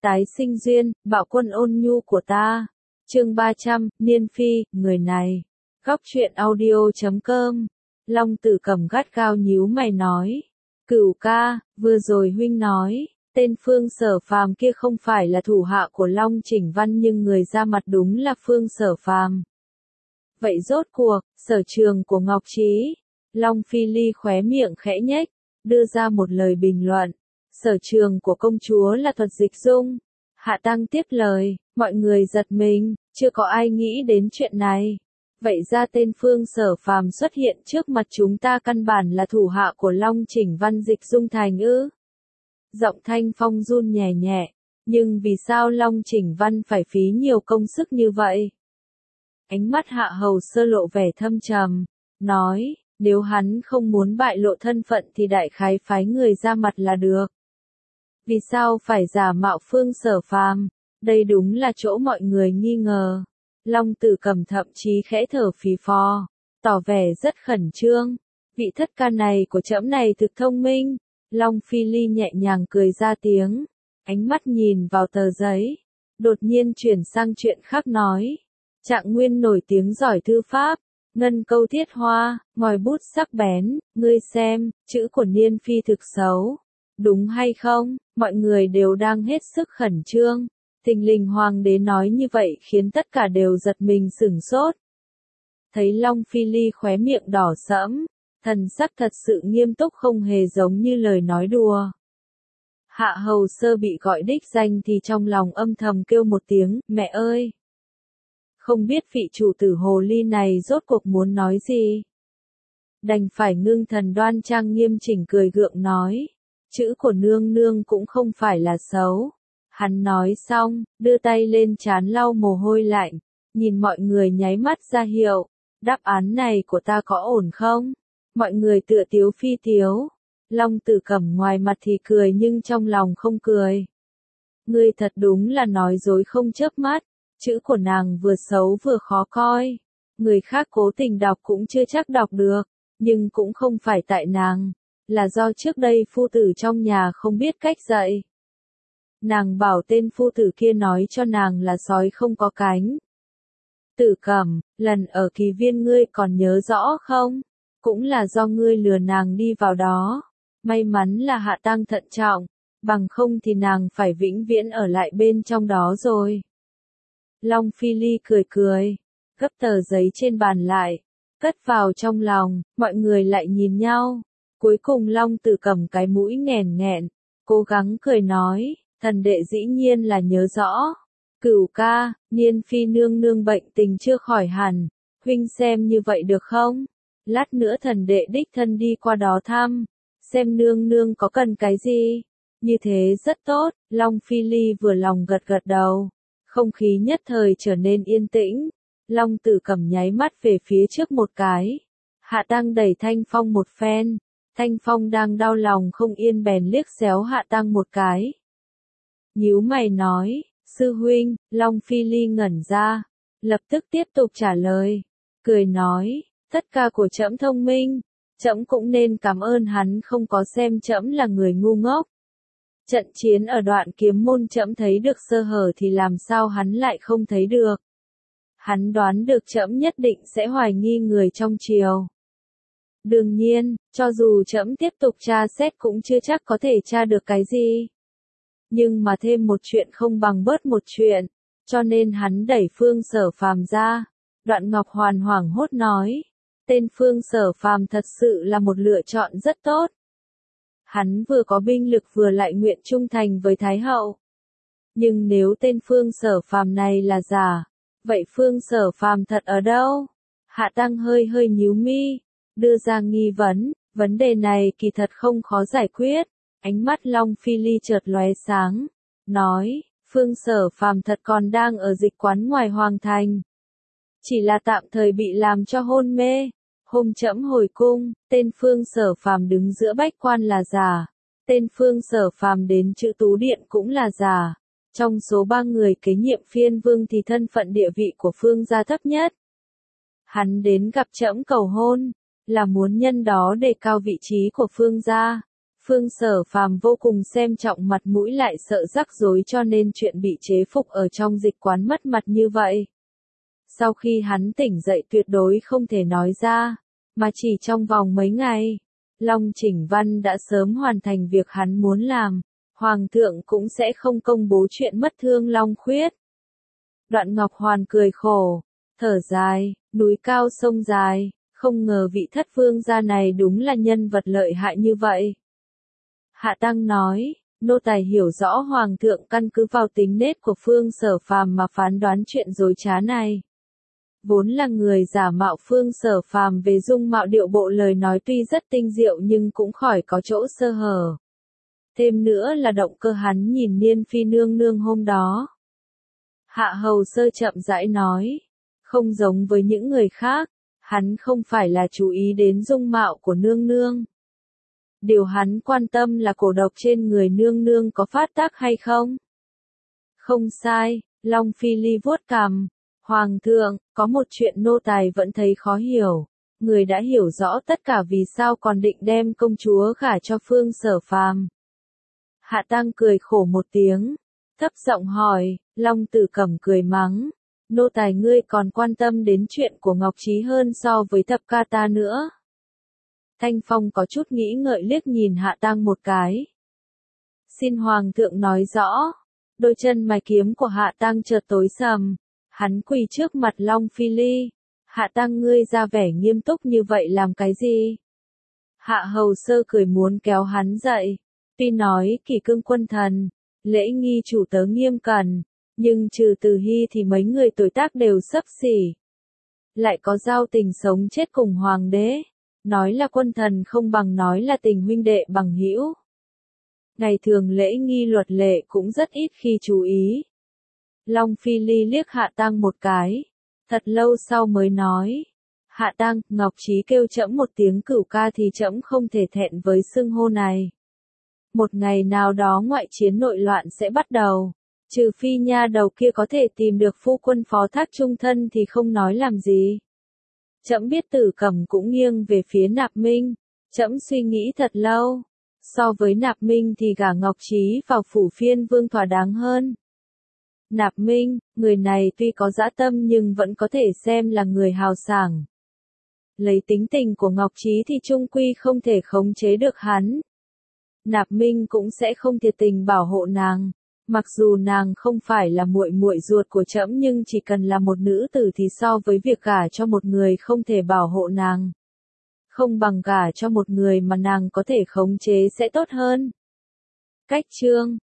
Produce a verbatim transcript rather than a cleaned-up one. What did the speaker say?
tái sinh duyên, bạo quân ôn nhu của ta. Chương ba trăm, Niên Phi, người này. Góc truyện audio chấm com. Long Tử Cầm gắt gao nhíu mày nói. Cửu ca, vừa rồi huynh nói, tên Phương Sở Phàm kia không phải là thủ hạ của Long Chỉnh Văn nhưng người ra mặt đúng là Phương Sở Phàm. Vậy rốt cuộc, sở trường của Ngọc Trí. Long Phi Ly khóe miệng khẽ nhếch, đưa ra một lời bình luận. Sở trường của công chúa là thuật dịch dung. Hạ Tăng tiếp lời, mọi người giật mình, chưa có ai nghĩ đến chuyện này. Vậy ra tên Phương Sở Phàm xuất hiện trước mặt chúng ta căn bản là thủ hạ của Long Chỉnh Văn dịch dung thành ư? Giọng Thanh Phong run nhẹ nhẹ, nhưng vì sao Long Chỉnh Văn phải phí nhiều công sức như vậy? Ánh mắt Hạ Hầu Sơ lộ vẻ thâm trầm, nói, nếu hắn không muốn bại lộ thân phận thì đại khái phái người ra mặt là được. Vì sao phải giả mạo Phương Sở Phàm? Đây đúng là chỗ mọi người nghi ngờ. Long Tử Cầm thậm chí khẽ thở phì phò, tỏ vẻ rất khẩn trương. Vị thất ca này của trẫm này thực thông minh. Long Phi Ly nhẹ nhàng cười ra tiếng, ánh mắt nhìn vào tờ giấy, đột nhiên chuyển sang chuyện khác nói. Trạng Nguyên nổi tiếng giỏi thư pháp, ngân câu thiết hoa, ngòi bút sắc bén, ngươi xem, chữ của Niên Phi thực xấu. Đúng hay không? Mọi người đều đang hết sức khẩn trương. Thình lình hoàng đế nói như vậy khiến tất cả đều giật mình sửng sốt. Thấy Long Phi Ly khóe miệng đỏ sẫm, thần sắc thật sự nghiêm túc không hề giống như lời nói đùa. Hạ Hầu Sơ bị gọi đích danh thì trong lòng âm thầm kêu một tiếng, mẹ ơi! Không biết vị chủ tử hồ ly này rốt cuộc muốn nói gì. Đành phải ngưng thần đoan trang nghiêm chỉnh cười gượng nói, chữ của nương nương cũng không phải là xấu. Hắn nói xong, đưa tay lên trán lau mồ hôi lạnh, nhìn mọi người nháy mắt ra hiệu, đáp án này của ta có ổn không? Mọi người tựa tiếu phi tiếu. Long Tử Cầm ngoài mặt thì cười nhưng trong lòng không cười. Ngươi thật đúng là nói dối không chớp mắt, chữ của nàng vừa xấu vừa khó coi. Người khác cố tình đọc cũng chưa chắc đọc được, nhưng cũng không phải tại nàng, là do trước đây phu tử trong nhà không biết cách dạy. Nàng bảo tên phu tử kia nói cho nàng là sói không có cánh. Tử Cầm, lần ở Kỳ Viên ngươi còn nhớ rõ không? Cũng là do ngươi lừa nàng đi vào đó. May mắn là Hạ Tăng thận trọng, bằng không thì nàng phải vĩnh viễn ở lại bên trong đó rồi. Long Phi Ly cười cười, gấp tờ giấy trên bàn lại, cất vào trong lòng, mọi người lại nhìn nhau. Cuối cùng Long Tử Cầm cái mũi nghèn nghẹn, cố gắng cười nói, thần đệ dĩ nhiên là nhớ rõ. Cửu ca, Niên Phi nương nương bệnh tình chưa khỏi hẳn, huynh xem như vậy được không? Lát nữa thần đệ đích thân đi qua đó thăm, xem nương nương có cần cái gì. Như thế rất tốt, Long Phi Ly vừa lòng gật gật đầu. Không khí nhất thời trở nên yên tĩnh. Long Tử Cầm nháy mắt về phía trước một cái. Hạ Tăng đẩy Thanh Phong một phen. Thanh Phong đang đau lòng không yên bèn liếc xéo Hạ Tăng một cái. Nhíu mày nói, sư huynh. Long Phi Ly ngẩn ra, lập tức tiếp tục trả lời, cười nói, tất cả của trẫm thông minh, trẫm cũng nên cảm ơn hắn không có xem trẫm là người ngu ngốc. Trận chiến ở Đoạn Kiếm Môn trẫm thấy được sơ hở thì làm sao hắn lại không thấy được. Hắn đoán được trẫm nhất định sẽ hoài nghi người trong triều. Đương nhiên, cho dù trẫm tiếp tục tra xét cũng chưa chắc có thể tra được cái gì. Nhưng mà thêm một chuyện không bằng bớt một chuyện, cho nên hắn đẩy Phương Sở Phàm ra. Đoạn Ngọc Hoàn hoảng hốt nói, tên Phương Sở Phàm thật sự là một lựa chọn rất tốt. Hắn vừa có binh lực vừa lại nguyện trung thành với Thái Hậu. Nhưng nếu tên Phương Sở Phàm này là giả, vậy Phương Sở Phàm thật ở đâu? Hạ Tăng hơi hơi nhíu mi, đưa ra nghi vấn, vấn đề này kỳ thật không khó giải quyết. Ánh mắt Long Phi Ly chợt lóe sáng, nói, Phương Sở Phàm thật còn đang ở dịch quán ngoài Hoàng Thành. Chỉ là tạm thời bị làm cho hôn mê. Hôm trẫm hồi cung, tên Phương Sở Phàm đứng giữa bách quan là giả. Tên Phương Sở Phàm đến Chữ Tú Điện cũng là giả. Trong số ba người kế nhiệm phiên vương thì thân phận địa vị của Phương gia thấp nhất. Hắn đến gặp trẫm cầu hôn, là muốn nhân đó đề cao vị trí của Phương gia. Phương Sở Phàm vô cùng xem trọng mặt mũi lại sợ rắc rối cho nên chuyện bị chế phục ở trong dịch quán mất mặt như vậy. Sau khi hắn tỉnh dậy tuyệt đối không thể nói ra, mà chỉ trong vòng mấy ngày, Long Chỉnh Văn đã sớm hoàn thành việc hắn muốn làm, Hoàng thượng cũng sẽ không công bố chuyện mất thương Long Khuyết. Đoạn Ngọc Hoàn cười khổ, thở dài, núi cao sông dài, không ngờ vị thất vương gia này đúng là nhân vật lợi hại như vậy. Hạ Tăng nói, nô tài hiểu rõ Hoàng thượng căn cứ vào tính nết của Phương Sở Phàm mà phán đoán chuyện dối trá này. Vốn là người giả mạo Phương Sở Phàm về dung mạo điệu bộ lời nói tuy rất tinh diệu nhưng cũng khỏi có chỗ sơ hở. Thêm nữa là động cơ hắn nhìn Niên Phi nương nương hôm đó. Hạ Hầu Sơ chậm rãi nói, không giống với những người khác, hắn không phải là chú ý đến dung mạo của nương nương. Điều hắn quan tâm là cổ độc trên người nương nương có phát tác hay không. Không sai, Long Phi Ly vuốt cằm. Hoàng thượng, có một chuyện nô tài vẫn thấy khó hiểu. Người đã hiểu rõ tất cả vì sao còn định đem công chúa gả cho Phương Sở Phàm. Hạ Tăng cười khổ một tiếng, thấp giọng hỏi, Long Tử Cẩm cười mắng. Nô tài ngươi còn quan tâm đến chuyện của Ngọc Trí hơn so với thập ca ta nữa. Thanh Phong có chút nghĩ ngợi liếc nhìn Hạ Tăng một cái. Xin Hoàng thượng nói rõ. Đôi chân mày kiếm của Hạ Tăng chợt tối sầm. Hắn quỳ trước mặt Long Phi Ly. Hạ Tăng ngươi ra vẻ nghiêm túc như vậy làm cái gì? Hạ Hầu Sơ cười muốn kéo hắn dậy. Tuy nói kỷ cương quân thần, lễ nghi chủ tớ nghiêm cẩn, nhưng trừ Từ Hy thì mấy người tuổi tác đều xấp xỉ. Lại có giao tình sống chết cùng hoàng đế. Nói là quân thần không bằng nói là tình huynh đệ bằng hữu. Ngày thường lễ nghi luật lệ cũng rất ít khi chú ý. Long Phi Ly liếc Hạ Tăng một cái, thật lâu sau mới nói, Hạ Tăng, Ngọc Trí kêu trẫm một tiếng cửu ca thì trẫm không thể thẹn với xưng hô này. Một ngày nào đó ngoại chiến nội loạn sẽ bắt đầu, trừ phi nha đầu kia có thể tìm được phu quân phó thác trung thân thì không nói làm gì. Trẫm biết Tử Cẩm cũng nghiêng về phía Nạp Minh, trẫm suy nghĩ thật lâu, so với Nạp Minh thì gả Ngọc Trí vào phủ phiên vương thỏa đáng hơn. Nạp Minh, người này tuy có dã tâm nhưng vẫn có thể xem là người hào sảng. Lấy tính tình của Ngọc Trí thì chung quy không thể khống chế được hắn. Nạp Minh cũng sẽ không thiệt tình bảo hộ nàng, mặc dù nàng không phải là muội muội ruột của trẫm nhưng chỉ cần là một nữ tử thì so với việc gả cho một người không thể bảo hộ nàng, không bằng gả cho một người mà nàng có thể khống chế sẽ tốt hơn. Cách chương